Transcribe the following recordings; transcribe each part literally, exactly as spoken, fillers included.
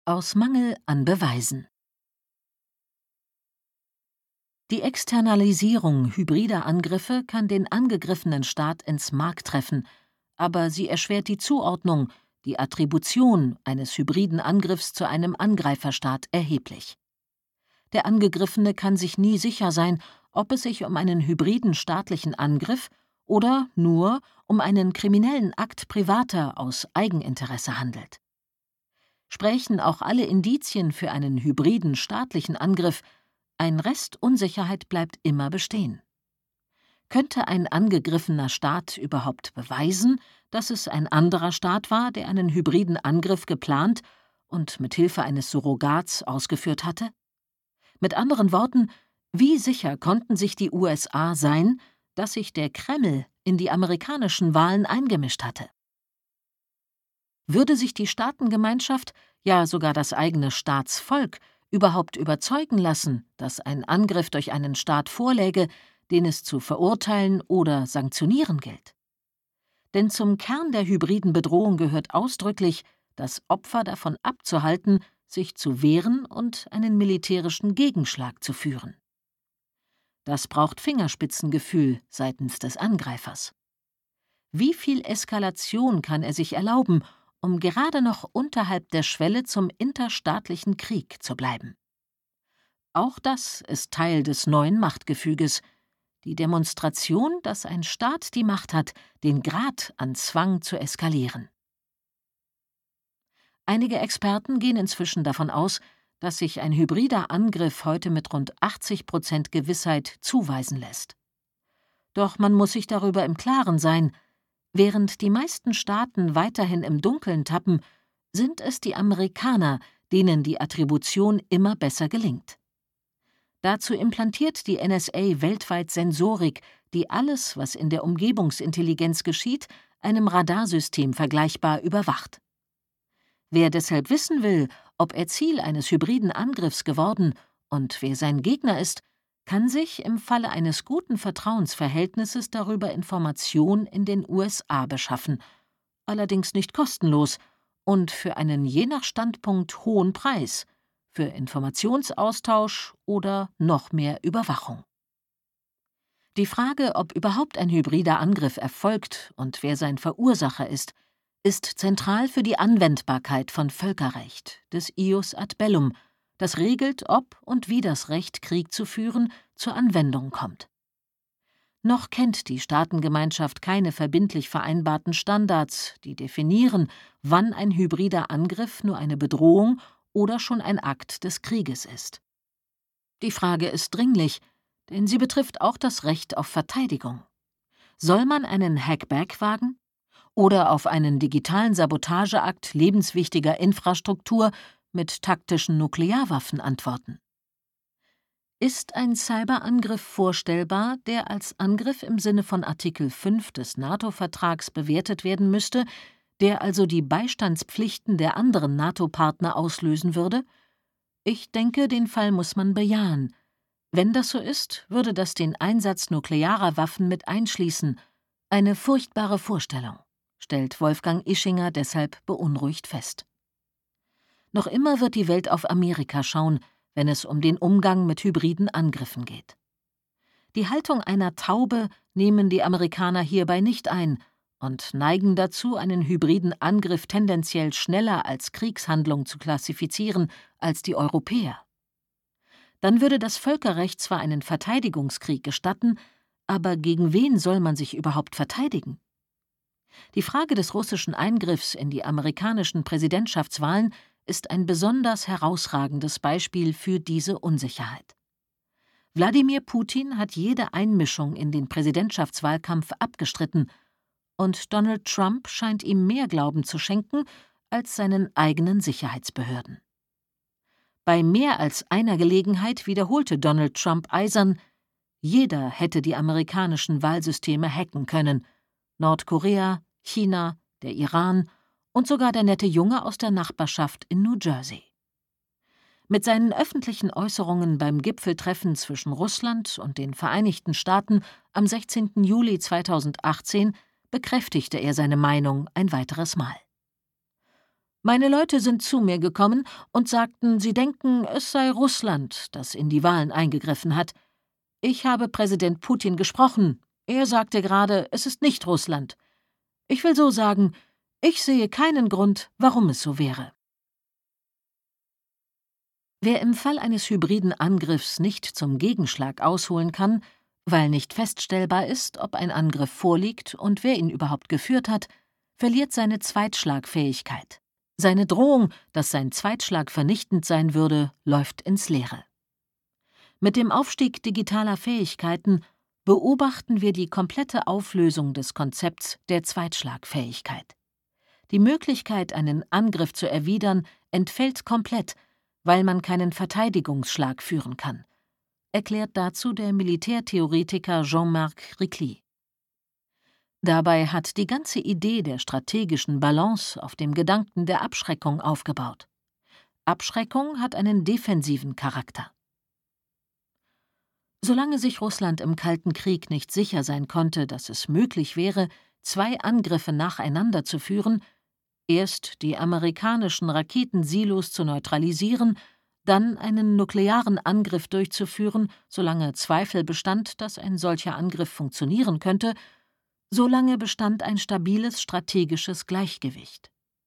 Aus Mangel an Beweisen. Die Externalisierung hybrider Angriffe kann den angegriffenen Staat ins Mark treffen, aber sie erschwert die Zuordnung, die Attribution eines hybriden Angriffs zu einem Angreiferstaat erheblich. Der Angegriffene kann sich nie sicher sein, ob es sich um einen hybriden staatlichen Angriff oder nur um einen kriminellen Akt privater aus Eigeninteresse handelt. Sprechen auch alle Indizien für einen hybriden staatlichen Angriff, ein Rest Unsicherheit bleibt immer bestehen. Könnte ein angegriffener Staat überhaupt beweisen, dass es ein anderer Staat war, der einen hybriden Angriff geplant und mit Hilfe eines Surrogats ausgeführt hatte? Mit anderen Worten, wie sicher konnten sich die U S A sein, dass sich der Kreml in die amerikanischen Wahlen eingemischt hatte? Würde sich die Staatengemeinschaft, ja sogar das eigene Staatsvolk, überhaupt überzeugen lassen, dass ein Angriff durch einen Staat vorläge, den es zu verurteilen oder sanktionieren gilt? Denn zum Kern der hybriden Bedrohung gehört ausdrücklich, das Opfer davon abzuhalten, sich zu wehren und einen militärischen Gegenschlag zu führen. Das braucht Fingerspitzengefühl seitens des Angreifers. Wie viel Eskalation kann er sich erlauben, um gerade noch unterhalb der Schwelle zum interstaatlichen Krieg zu bleiben? Auch das ist Teil des neuen Machtgefüges, die Demonstration, dass ein Staat die Macht hat, den Grad an Zwang zu eskalieren. Einige Experten gehen inzwischen davon aus, dass sich ein hybrider Angriff heute mit rund achtzig Prozent Gewissheit zuweisen lässt. Doch man muss sich darüber im Klaren sein: Während die meisten Staaten weiterhin im Dunkeln tappen, sind es die Amerikaner, denen die Attribution immer besser gelingt. Dazu implantiert die N S A weltweit Sensorik, die alles, was in der Umgebungsintelligenz geschieht, einem Radarsystem vergleichbar überwacht. Wer deshalb wissen will, ob er Ziel eines hybriden Angriffs geworden und wer sein Gegner ist, kann sich im Falle eines guten Vertrauensverhältnisses darüber Informationen in den U S A beschaffen, allerdings nicht kostenlos und für einen je nach Standpunkt hohen Preis, für Informationsaustausch oder noch mehr Überwachung. Die Frage, ob überhaupt ein hybrider Angriff erfolgt und wer sein Verursacher ist, ist zentral für die Anwendbarkeit von Völkerrecht, des Ius ad bellum, das regelt, ob und wie das Recht, Krieg zu führen, zur Anwendung kommt. Noch kennt die Staatengemeinschaft keine verbindlich vereinbarten Standards, die definieren, wann ein hybrider Angriff nur eine Bedrohung oder schon ein Akt des Krieges ist. Die Frage ist dringlich, denn sie betrifft auch das Recht auf Verteidigung. Soll man einen Hackback wagen? Oder auf einen digitalen Sabotageakt lebenswichtiger Infrastruktur mit taktischen Nuklearwaffen antworten? Ist ein Cyberangriff vorstellbar, der als Angriff im Sinne von Artikel fünf des NATO-Vertrags bewertet werden müsste, der also die Beistandspflichten der anderen NATO-Partner auslösen würde? Ich denke, den Fall muss man bejahen. Wenn das so ist, würde das den Einsatz nuklearer Waffen mit einschließen. Eine furchtbare Vorstellung, stellt Wolfgang Ischinger deshalb beunruhigt fest. Noch immer wird die Welt auf Amerika schauen, wenn es um den Umgang mit hybriden Angriffen geht. Die Haltung einer Taube nehmen die Amerikaner hierbei nicht ein und neigen dazu, einen hybriden Angriff tendenziell schneller als Kriegshandlung zu klassifizieren als die Europäer. Dann würde das Völkerrecht zwar einen Verteidigungskrieg gestatten, aber gegen wen soll man sich überhaupt verteidigen? Die Frage des russischen Eingriffs in die amerikanischen Präsidentschaftswahlen ist ein besonders herausragendes Beispiel für diese Unsicherheit. Wladimir Putin hat jede Einmischung in den Präsidentschaftswahlkampf abgestritten, und Donald Trump scheint ihm mehr Glauben zu schenken als seinen eigenen Sicherheitsbehörden. Bei mehr als einer Gelegenheit wiederholte Donald Trump eisern: Jeder hätte die amerikanischen Wahlsysteme hacken können. Nordkorea, China, der Iran und sogar der nette Junge aus der Nachbarschaft in New Jersey. Mit seinen öffentlichen Äußerungen beim Gipfeltreffen zwischen Russland und den Vereinigten Staaten am sechzehnten Juli zweitausendachtzehn bekräftigte er seine Meinung ein weiteres Mal. Meine Leute sind zu mir gekommen und sagten, sie denken, es sei Russland, das in die Wahlen eingegriffen hat. Ich habe Präsident Putin gesprochen. Er sagte gerade, es ist nicht Russland. Ich will so sagen, ich sehe keinen Grund, warum es so wäre. Wer im Fall eines hybriden Angriffs nicht zum Gegenschlag ausholen kann, weil nicht feststellbar ist, ob ein Angriff vorliegt und wer ihn überhaupt geführt hat, verliert seine Zweitschlagfähigkeit. Seine Drohung, dass sein Zweitschlag vernichtend sein würde, läuft ins Leere. Mit dem Aufstieg digitaler Fähigkeiten beobachten wir die komplette Auflösung des Konzepts der Zweitschlagfähigkeit. Die Möglichkeit, einen Angriff zu erwidern, entfällt komplett, weil man keinen Verteidigungsschlag führen kann, erklärt dazu der Militärtheoretiker Jean-Marc Ricli. Dabei hat die ganze Idee der strategischen Balance auf dem Gedanken der Abschreckung aufgebaut. Abschreckung hat einen defensiven Charakter. Solange sich Russland im Kalten Krieg nicht sicher sein konnte, dass es möglich wäre, zwei Angriffe nacheinander zu führen, erst die amerikanischen Raketensilos zu neutralisieren, dann einen nuklearen Angriff durchzuführen, solange Zweifel bestand, dass ein solcher Angriff funktionieren könnte, solange bestand ein stabiles strategisches Gleichgewicht.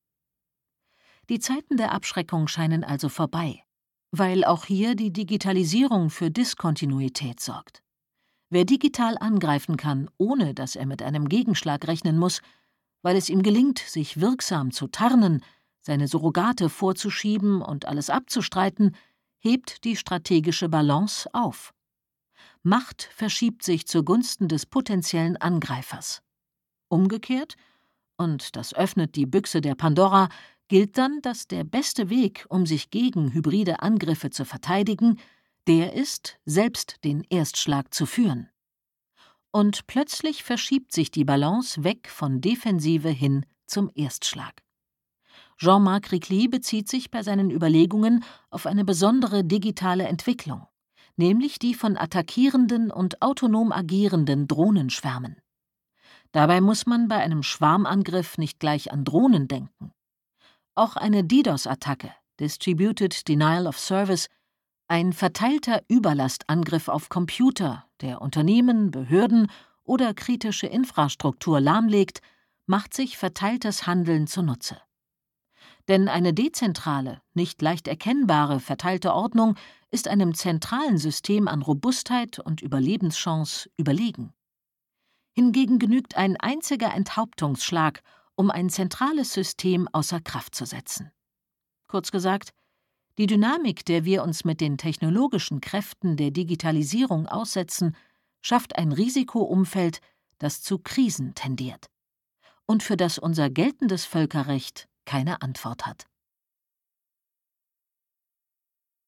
Die Zeiten der Abschreckung scheinen also vorbei, weil auch hier die Digitalisierung für Diskontinuität sorgt. Wer digital angreifen kann, ohne dass er mit einem Gegenschlag rechnen muss, weil es ihm gelingt, sich wirksam zu tarnen, seine Surrogate vorzuschieben und alles abzustreiten, hebt die strategische Balance auf. Macht verschiebt sich zugunsten des potenziellen Angreifers. Umgekehrt, und das öffnet die Büchse der Pandora, gilt dann, dass der beste Weg, um sich gegen hybride Angriffe zu verteidigen, der ist, selbst den Erstschlag zu führen. Und plötzlich verschiebt sich die Balance weg von Defensive hin zum Erstschlag. Jean-Marc Ricli bezieht sich bei seinen Überlegungen auf eine besondere digitale Entwicklung, nämlich die von attackierenden und autonom agierenden Drohnenschwärmen. Dabei muss man bei einem Schwarmangriff nicht gleich an Drohnen denken. Auch eine DDoS-Attacke, Distributed Denial of Service, ein verteilter Überlastangriff auf Computer, der Unternehmen, Behörden oder kritische Infrastruktur lahmlegt, macht sich verteiltes Handeln zunutze. Denn eine dezentrale, nicht leicht erkennbare, verteilte Ordnung ist einem zentralen System an Robustheit und Überlebenschance überlegen. Hingegen genügt ein einziger Enthauptungsschlag, um ein zentrales System außer Kraft zu setzen. Kurz gesagt, die Dynamik, der wir uns mit den technologischen Kräften der Digitalisierung aussetzen, schafft ein Risikoumfeld, das zu Krisen tendiert und für das unser geltendes Völkerrecht keine Antwort hat.